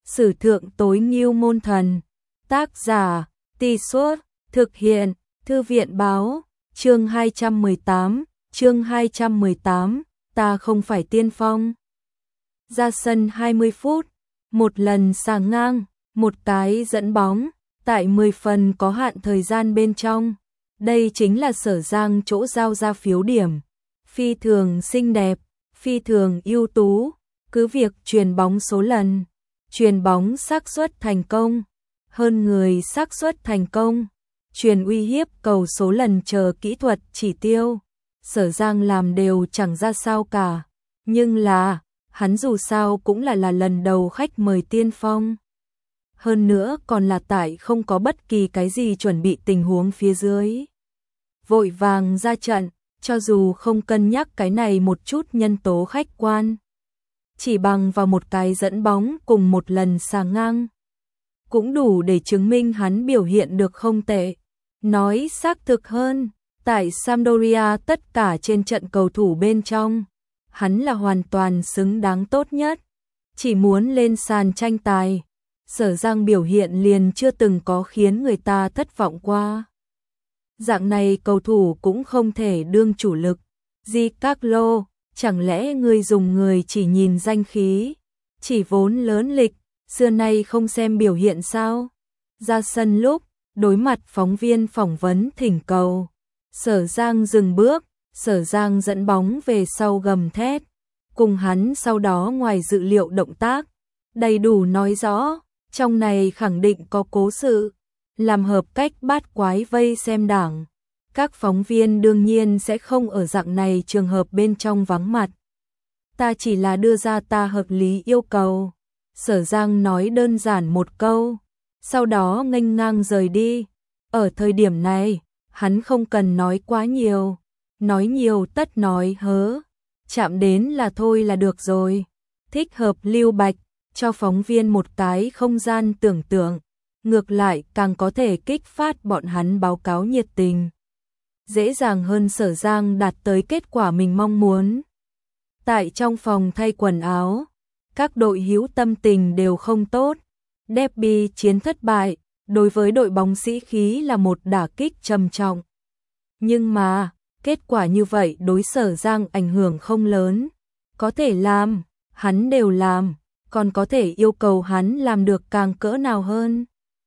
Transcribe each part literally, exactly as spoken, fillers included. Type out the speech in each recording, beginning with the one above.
Sử thượng tối ngưu môn thần. Tác giả, Tì Suốt, thực hiện, Thư viện báo, chương hai trăm mười tám, chương hai trăm mười tám, ta không phải tiên phong. Ra sân hai mươi phút, một lần xà ngang, một cái dẫn bóng, tại mười phần có hạn thời gian bên trong. Đây chính là Sở Giang chỗ giao ra phiếu điểm. Phi thường xinh đẹp, phi thường ưu tú, cứ việc chuyền bóng số lần, chuyền bóng xác suất thành công, hơn người xác suất thành công, chuyền uy hiếp cầu số lần chờ kỹ thuật chỉ tiêu. Sở Giang làm đều chẳng ra sao cả, nhưng là, hắn dù sao cũng là là lần đầu khách mời tiên phong. Hơn nữa còn là tại không có bất kỳ cái gì chuẩn bị tình huống phía dưới. Vội vàng ra trận, cho dù không cân nhắc cái này một chút nhân tố khách quan. Chỉ bằng vào một cái dẫn bóng cùng một lần xà ngang, cũng đủ để chứng minh hắn biểu hiện được không tệ. Nói xác thực hơn, tại Sampdoria tất cả trên trận cầu thủ bên trong, hắn là hoàn toàn xứng đáng tốt nhất. Chỉ muốn lên sàn tranh tài, Sở Giang biểu hiện liền chưa từng có khiến người ta thất vọng qua. Dạng này cầu thủ cũng không thể đương chủ lực. Giancarlo, chẳng lẽ ngươi dùng người chỉ nhìn danh khí, chỉ vốn lớn lịch, xưa nay không xem biểu hiện sao? Ra sân lúc, đối mặt phóng viên phỏng vấn thỉnh cầu, Sở Giang dừng bước, Sở Giang dẫn bóng về sau gầm thét, cùng hắn sau đó ngoài dự liệu động tác, đầy đủ nói rõ, trong này khẳng định có cố sự, làm hợp cách bát quái vây xem đảng. Các phóng viên đương nhiên sẽ không ở dạng này trường hợp bên trong vắng mặt. Ta chỉ là đưa ra ta hợp lý yêu cầu. Sở Giang nói đơn giản một câu, sau đó nghênh ngang rời đi. Ở thời điểm này, hắn không cần nói quá nhiều, nói nhiều tất nói hớ, chạm đến là thôi là được rồi. Thích hợp lưu bạch, cho phóng viên một cái không gian tưởng tượng, ngược lại càng có thể kích phát bọn hắn báo cáo nhiệt tình. Dễ dàng hơn Sở Giang đạt tới kết quả mình mong muốn. Tại trong phòng thay quần áo, các đội hữu tâm tình đều không tốt. Derby chiến thất bại, đối với đội bóng sĩ khí là một đả kích trầm trọng. Nhưng mà, kết quả như vậy đối Sở Giang ảnh hưởng không lớn. Có thể làm, hắn đều làm, còn có thể yêu cầu hắn làm được càng cỡ nào hơn.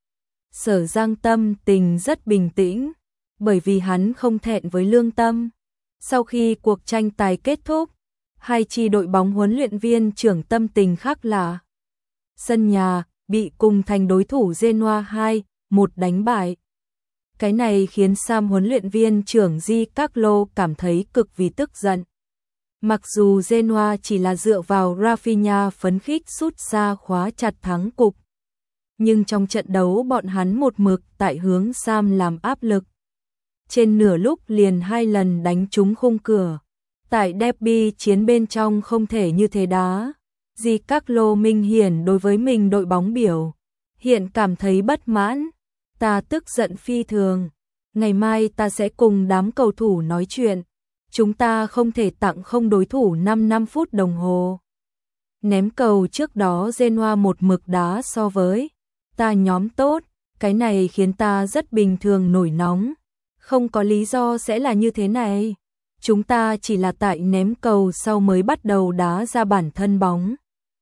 Sở Giang tâm tình rất bình tĩnh, bởi vì hắn không thẹn với lương tâm. Sau khi cuộc tranh tài kết thúc, hai chi đội bóng huấn luyện viên trưởng tâm tình khác lạ. Sân nhà bị cùng thành đối thủ Genoa hai một đánh bại. Cái này khiến Sam huấn luyện viên trưởng Giancarlo cảm thấy cực vì tức giận. Mặc dù Genoa chỉ là dựa vào Rafinha phấn khích sút xa khóa chặt thắng cục, nhưng trong trận đấu bọn hắn một mực tại hướng Sam làm áp lực. Trên nửa lúc liền hai lần đánh trúng khung cửa. Tại derby chiến bên trong không thể như thế đá. Giancarlo minh hiển đối với mình đội bóng biểu hiện cảm thấy bất mãn. Ta tức giận phi thường. Ngày mai ta sẽ cùng đám cầu thủ nói chuyện. Chúng ta không thể tặng không đối thủ năm năm phút đồng hồ. Ném cầu trước đó Genoa một mực đá so với ta nhóm tốt. Cái này khiến ta rất bình thường nổi nóng. Không có lý do sẽ là như thế này. Chúng ta chỉ là tại ném cầu sau mới bắt đầu đá ra bản thân bóng.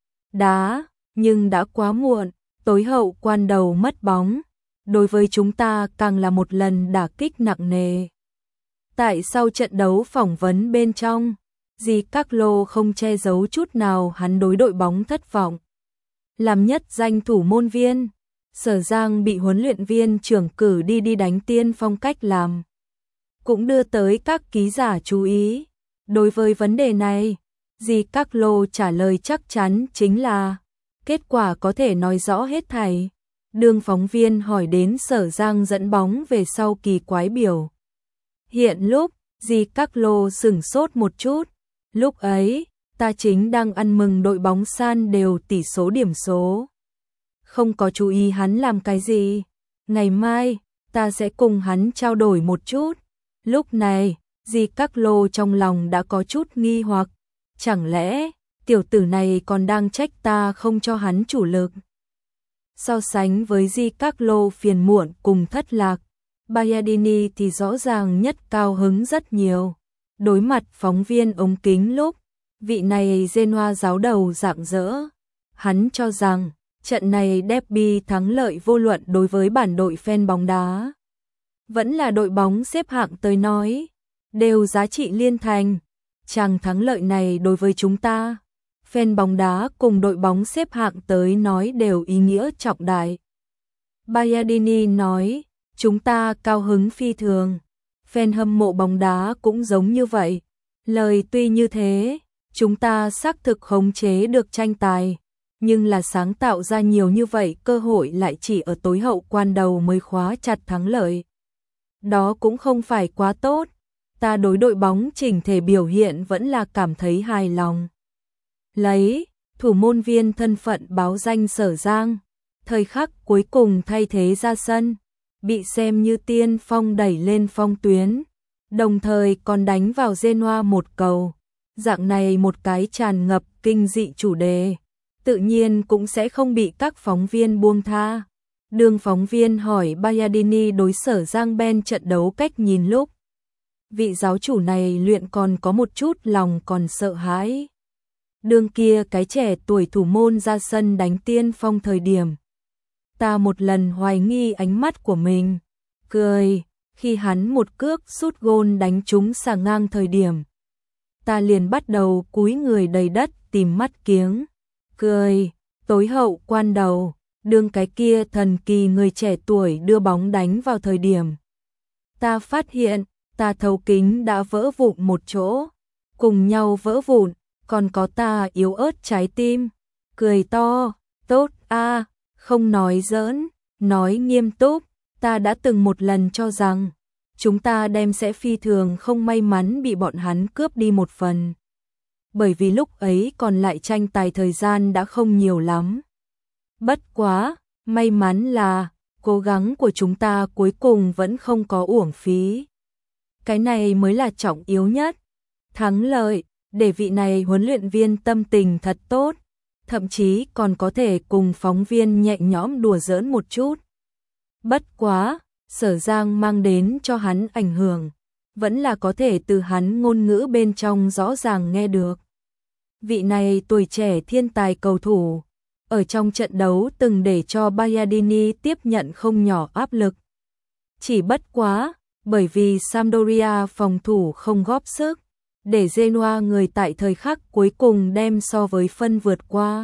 Đá, nhưng đã quá muộn, tối hậu quan đầu mất bóng. Đối với chúng ta càng là một lần đả kích nặng nề. Tại sau trận đấu phỏng vấn bên trong, Giancarlo không che giấu chút nào hắn đối đội bóng thất vọng. Làm nhất danh thủ môn viên, Sở Giang bị huấn luyện viên trưởng cử đi đi đánh tiên phong cách làm. Cũng đưa tới các ký giả chú ý. Đối với vấn đề này, Giancarlo trả lời chắc chắn chính là kết quả có thể nói rõ hết thảy. Đương phóng viên hỏi đến Sở Giang dẫn bóng về sau kỳ quái biểu hiện lúc, Giancarlo sửng sốt một chút. Lúc ấy, ta chính đang ăn mừng đội bóng san đều tỷ số điểm số. Không có chú ý hắn làm cái gì. Ngày mai, ta sẽ cùng hắn trao đổi một chút. Lúc này, Giancarlo trong lòng đã có chút nghi hoặc. Chẳng lẽ, tiểu tử này còn đang trách ta không cho hắn chủ lực? So sánh với Giancarlo phiền muộn cùng thất lạc, Bayardini thì rõ ràng nhất cao hứng rất nhiều. Đối mặt phóng viên ống kính lúc, vị này Genoa giáo đầu rạng rỡ. Hắn cho rằng, trận này derby thắng lợi vô luận đối với bản đội fan bóng đá. Vẫn là đội bóng xếp hạng tới nói, đều giá trị liên thành. Chàng thắng lợi này đối với chúng ta, fan bóng đá cùng đội bóng xếp hạng tới nói đều ý nghĩa trọng đại. Bayardini nói, chúng ta cao hứng phi thường. Fan hâm mộ bóng đá cũng giống như vậy. Lời tuy như thế, chúng ta xác thực khống chế được tranh tài, nhưng là sáng tạo ra nhiều như vậy cơ hội lại chỉ ở tối hậu quan đầu mới khóa chặt thắng lợi. Đó cũng không phải quá tốt. Ta đối đội bóng chỉnh thể biểu hiện vẫn là cảm thấy hài lòng. Lấy thủ môn viên thân phận báo danh Sở Giang, thời khắc cuối cùng thay thế ra sân, bị xem như tiên phong đẩy lên phong tuyến, đồng thời còn đánh vào Genoa một cầu. Dạng này một cái tràn ngập kinh dị chủ đề, tự nhiên cũng sẽ không bị các phóng viên buông tha. Đường phóng viên hỏi Bayardini đối Sở Giang Ben trận đấu cách nhìn lúc, vị giáo chủ này luyện còn có một chút lòng còn sợ hãi. Đường kia cái trẻ tuổi thủ môn ra sân đánh tiên phong thời điểm, ta một lần hoài nghi ánh mắt của mình, cười, khi hắn một cước sút gôn đánh trúng xà ngang thời điểm, ta liền bắt đầu cúi người đầy đất tìm mắt kiếng, cười, tối hậu quan đầu, đường cái kia thần kỳ người trẻ tuổi đưa bóng đánh vào thời điểm, ta phát hiện, ta thấu kính đã vỡ vụn một chỗ, cùng nhau vỡ vụn, còn có ta yếu ớt trái tim, cười to, tốt a, à, không nói giỡn, nói nghiêm túc, ta đã từng một lần cho rằng, chúng ta đem sẽ phi thường không may mắn bị bọn hắn cướp đi một phần. Bởi vì lúc ấy còn lại tranh tài thời gian đã không nhiều lắm. Bất quá, may mắn là, cố gắng của chúng ta cuối cùng vẫn không có uổng phí. Cái này mới là trọng yếu nhất. Thắng lợi, để vị này huấn luyện viên tâm tình thật tốt, thậm chí còn có thể cùng phóng viên nhẹ nhõm đùa giỡn một chút. Bất quá, Sở Giang mang đến cho hắn ảnh hưởng, vẫn là có thể từ hắn ngôn ngữ bên trong rõ ràng nghe được. Vị này tuổi trẻ thiên tài cầu thủ, ở trong trận đấu từng để cho Bayardini tiếp nhận không nhỏ áp lực. Chỉ bất quá, bởi vì Sampdoria phòng thủ không góp sức, để Genoa người tại thời khắc cuối cùng đem so với phân vượt qua.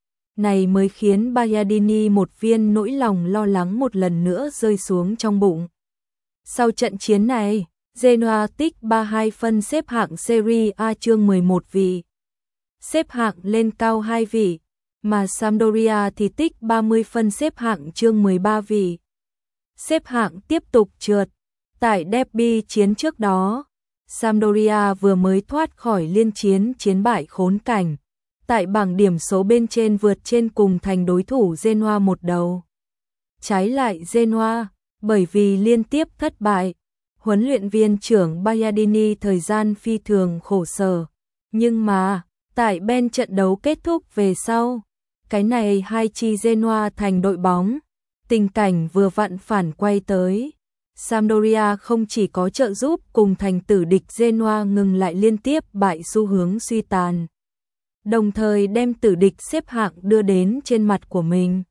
Này mới khiến Bayardini một viên nỗi lòng lo lắng một lần nữa rơi xuống trong bụng. Sau trận chiến này, Genoa tích ba mươi hai phân xếp hạng Serie A chương mười một vị. Xếp hạng lên cao hai vị, mà Sampdoria thì tích ba mươi phân xếp hạng chương mười ba vị. Xếp hạng tiếp tục trượt. Tại derby chiến trước đó, Sampdoria vừa mới thoát khỏi liên chiến chiến bại khốn cảnh. Tại bảng điểm số bên trên vượt trên cùng thành đối thủ Genoa một đầu. Trái lại Genoa, bởi vì liên tiếp thất bại, huấn luyện viên trưởng Bayardini thời gian phi thường khổ sở. Nhưng mà, tại bên trận đấu kết thúc về sau, cái này hai chi Genoa thành đội bóng, tình cảnh vừa vặn phản quay tới. Sampdoria không chỉ có trợ giúp cùng thành tử địch Genoa ngừng lại liên tiếp bại xu hướng suy tàn, đồng thời đem tử địch xếp hạng đưa đến trên mặt của mình.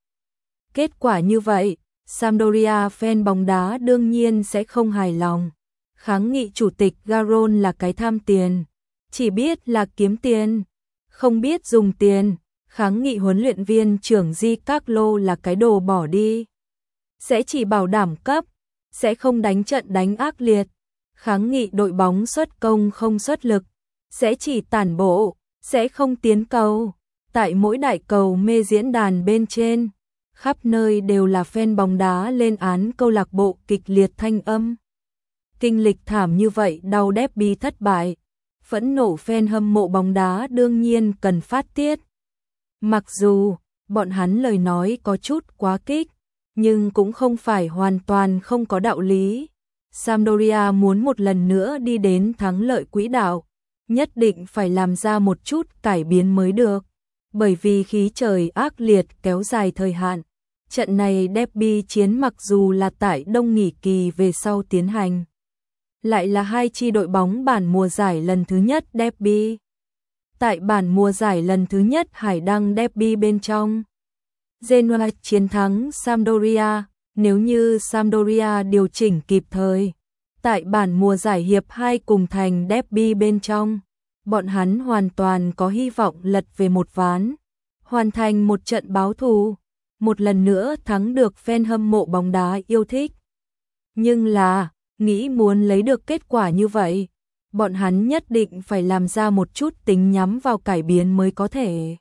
Kết quả như vậy, Sampdoria fan bóng đá đương nhiên sẽ không hài lòng. Kháng nghị chủ tịch Garon là cái tham tiền, chỉ biết là kiếm tiền, không biết dùng tiền. Kháng nghị huấn luyện viên trưởng Giancarlo là cái đồ bỏ đi, sẽ chỉ bảo đảm cấp, sẽ không đánh trận đánh ác liệt. Kháng nghị đội bóng xuất công không xuất lực, sẽ chỉ tản bộ, sẽ không tiến cầu. Tại mỗi đại cầu mê diễn đàn bên trên, khắp nơi đều là fan bóng đá lên án câu lạc bộ kịch liệt thanh âm. Kinh lịch thảm như vậy đau derby thất bại, phẫn nộ fan hâm mộ bóng đá đương nhiên cần phát tiết. Mặc dù, bọn hắn lời nói có chút quá kích, nhưng cũng không phải hoàn toàn không có đạo lý. Sampdoria muốn một lần nữa đi đến thắng lợi quỹ đạo, nhất định phải làm ra một chút cải biến mới được. Bởi vì khí trời ác liệt kéo dài thời hạn, Trận này derby chiến mặc dù là tại đông nghỉ kỳ về sau tiến hành, lại là hai chi đội bóng bản mùa giải lần thứ nhất derby. Tại bản mùa giải lần thứ nhất Hải Đăng derby bên trong, Genoa chiến thắng Sampdoria, nếu như Sampdoria điều chỉnh kịp thời. Tại bản mùa giải hiệp hai cùng thành derby bên trong, bọn hắn hoàn toàn có hy vọng lật về một ván, hoàn thành một trận báo thù, một lần nữa thắng được fan hâm mộ bóng đá yêu thích. Nhưng là, nghĩ muốn lấy được kết quả như vậy, bọn hắn nhất định phải làm ra một chút tính nhắm vào cải biến mới có thể.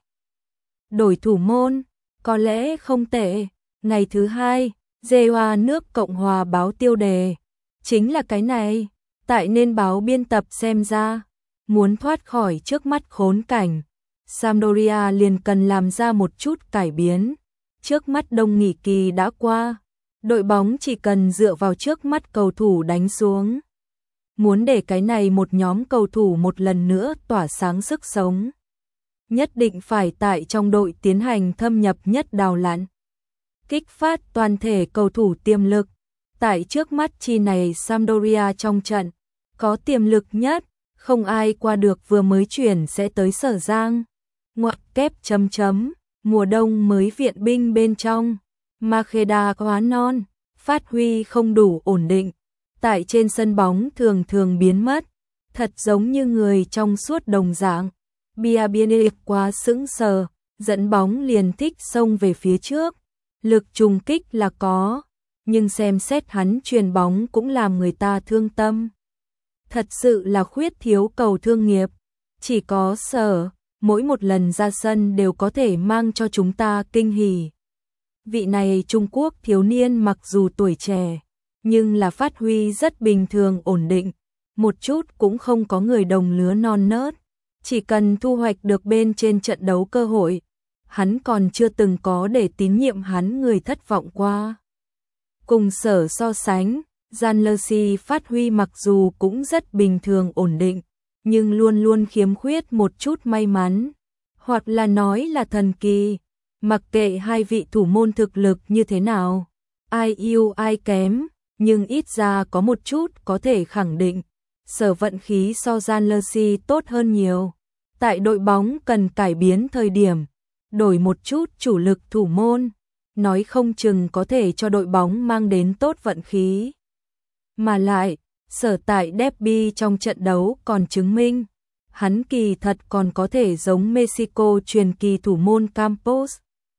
Đổi thủ môn, có lẽ không tệ. Ngày thứ hai, Genoa nước Cộng hòa báo tiêu đề. Chính là cái này, tại nên báo biên tập xem ra, muốn thoát khỏi trước mắt khốn cảnh, Sampdoria liền cần làm ra một chút cải biến. Trước mắt đông nghỉ kỳ đã qua, đội bóng chỉ cần dựa vào trước mắt cầu thủ đánh xuống. Muốn để cái này một nhóm cầu thủ một lần nữa tỏa sáng sức sống, nhất định phải tại trong đội tiến hành thâm nhập nhất đào lặn, kích phát toàn thể cầu thủ tiềm lực. Tại trước mắt chi này Sampdoria trong trận, có tiềm lực nhất, không ai qua được vừa mới chuyển sẽ tới Sở Giang. Ngoặc kép chấm chấm, mùa đông mới viện binh bên trong, Makheda quá non, phát huy không đủ ổn định. Tại trên sân bóng thường thường biến mất, thật giống như người trong suốt đồng dạng. Biabianic quá sững sờ, dẫn bóng liền thích xông về phía trước. Lực trùng kích là có, nhưng xem xét hắn chuyền bóng cũng làm người ta thương tâm. Thật sự là khuyết thiếu cầu thương nghiệp, chỉ có Sở, mỗi một lần ra sân đều có thể mang cho chúng ta kinh hỉ. Vị này Trung Quốc thiếu niên mặc dù tuổi trẻ, nhưng là phát huy rất bình thường ổn định, một chút cũng không có người đồng lứa non nớt, chỉ cần thu hoạch được bên trên trận đấu cơ hội, hắn còn chưa từng có để tín nhiệm hắn người thất vọng qua. Cùng Sở so sánh, Janlersi phát huy mặc dù cũng rất bình thường ổn định, nhưng luôn luôn khiếm khuyết một chút may mắn, hoặc là nói là thần kỳ. Mặc kệ hai vị thủ môn thực lực như thế nào, ai ưu ai kém, nhưng ít ra có một chút có thể khẳng định, Sở vận khí so Janlersi tốt hơn nhiều. Tại đội bóng cần cải biến thời điểm, đổi một chút chủ lực thủ môn, nói không chừng có thể cho đội bóng mang đến tốt vận khí. Mà lại, Sở tại derby trong trận đấu còn chứng minh, hắn kỳ thật còn có thể giống Mexico truyền kỳ thủ môn Campos.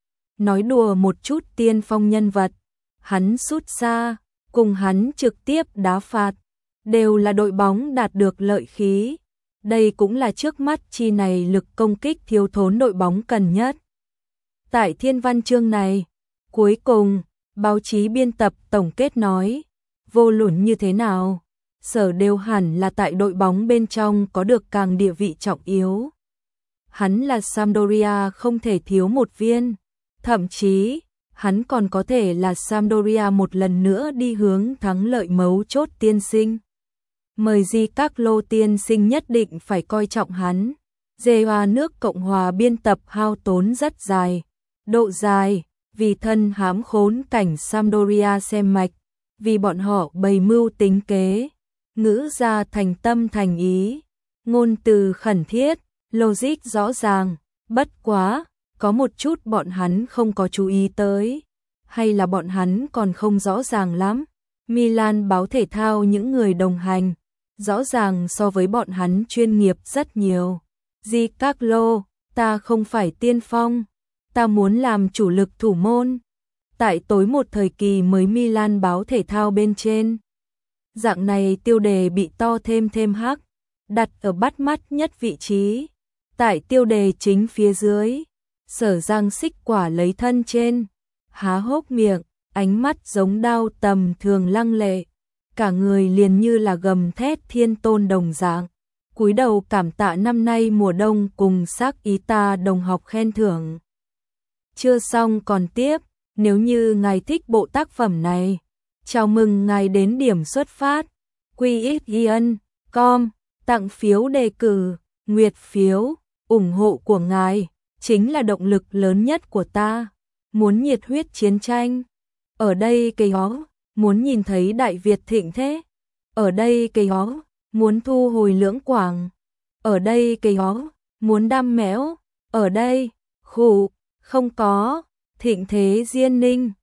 Nói đùa một chút tiên phong nhân vật, hắn sút xa, cùng hắn trực tiếp đá phạt, đều là đội bóng đạt được lợi khí. Đây cũng là trước mắt chi này lực công kích thiếu thốn đội bóng cần nhất. Tại thiên văn chương này, cuối cùng, báo chí biên tập tổng kết nói, vô luận như thế nào, Sở đều hẳn là tại đội bóng bên trong có được càng địa vị trọng yếu. Hắn là Sampdoria không thể thiếu một viên, thậm chí, hắn còn có thể là Sampdoria một lần nữa đi hướng thắng lợi mấu chốt tiên sinh. Mời Di Các Lô tiên sinh nhất định phải coi trọng hắn. Genoa nước Cộng hòa biên tập hao tốn rất dài, độ dài, vì thân hám khốn cảnh Sampdoria xem mạch, vì bọn họ bày mưu tính kế, ngữ ra thành tâm thành ý, ngôn từ khẩn thiết, logic rõ ràng, bất quá, có một chút bọn hắn không có chú ý tới, hay là bọn hắn còn không rõ ràng lắm. Milan báo thể thao những người đồng hành, rõ ràng so với bọn hắn chuyên nghiệp rất nhiều. Di Carlo, ta không phải tiên phong, ta muốn làm chủ lực thủ môn. Tại tối một thời kỳ mới Milan báo thể thao bên trên, dạng này tiêu đề bị to thêm thêm hắc, đặt ở bắt mắt nhất vị trí. Tại tiêu đề chính phía dưới, Sở Giang xích quả lấy thân trên, há hốc miệng, ánh mắt giống đao tầm thường lăng lệ, cả người liền như là gầm thét thiên tôn đồng dạng, cúi đầu cảm tạ năm nay mùa đông cùng xác ý ta đồng học khen thưởng. Chưa xong còn tiếp, nếu như ngài thích bộ tác phẩm này, chào mừng ngài đến điểm xuất phát, quy ích yên com, tặng phiếu đề cử, nguyệt phiếu, ủng hộ của ngài chính là động lực lớn nhất của ta. muốn nhiệt huyết chiến tranh. Ở đây cây ó, muốn nhìn thấy Đại Việt thịnh thế. Ở đây cây ó, muốn thu hồi Lưỡng Quảng. Ở đây cây ó, muốn đam mẽo. Ở đây, khụ, không có, thịnh thế Diên Ninh.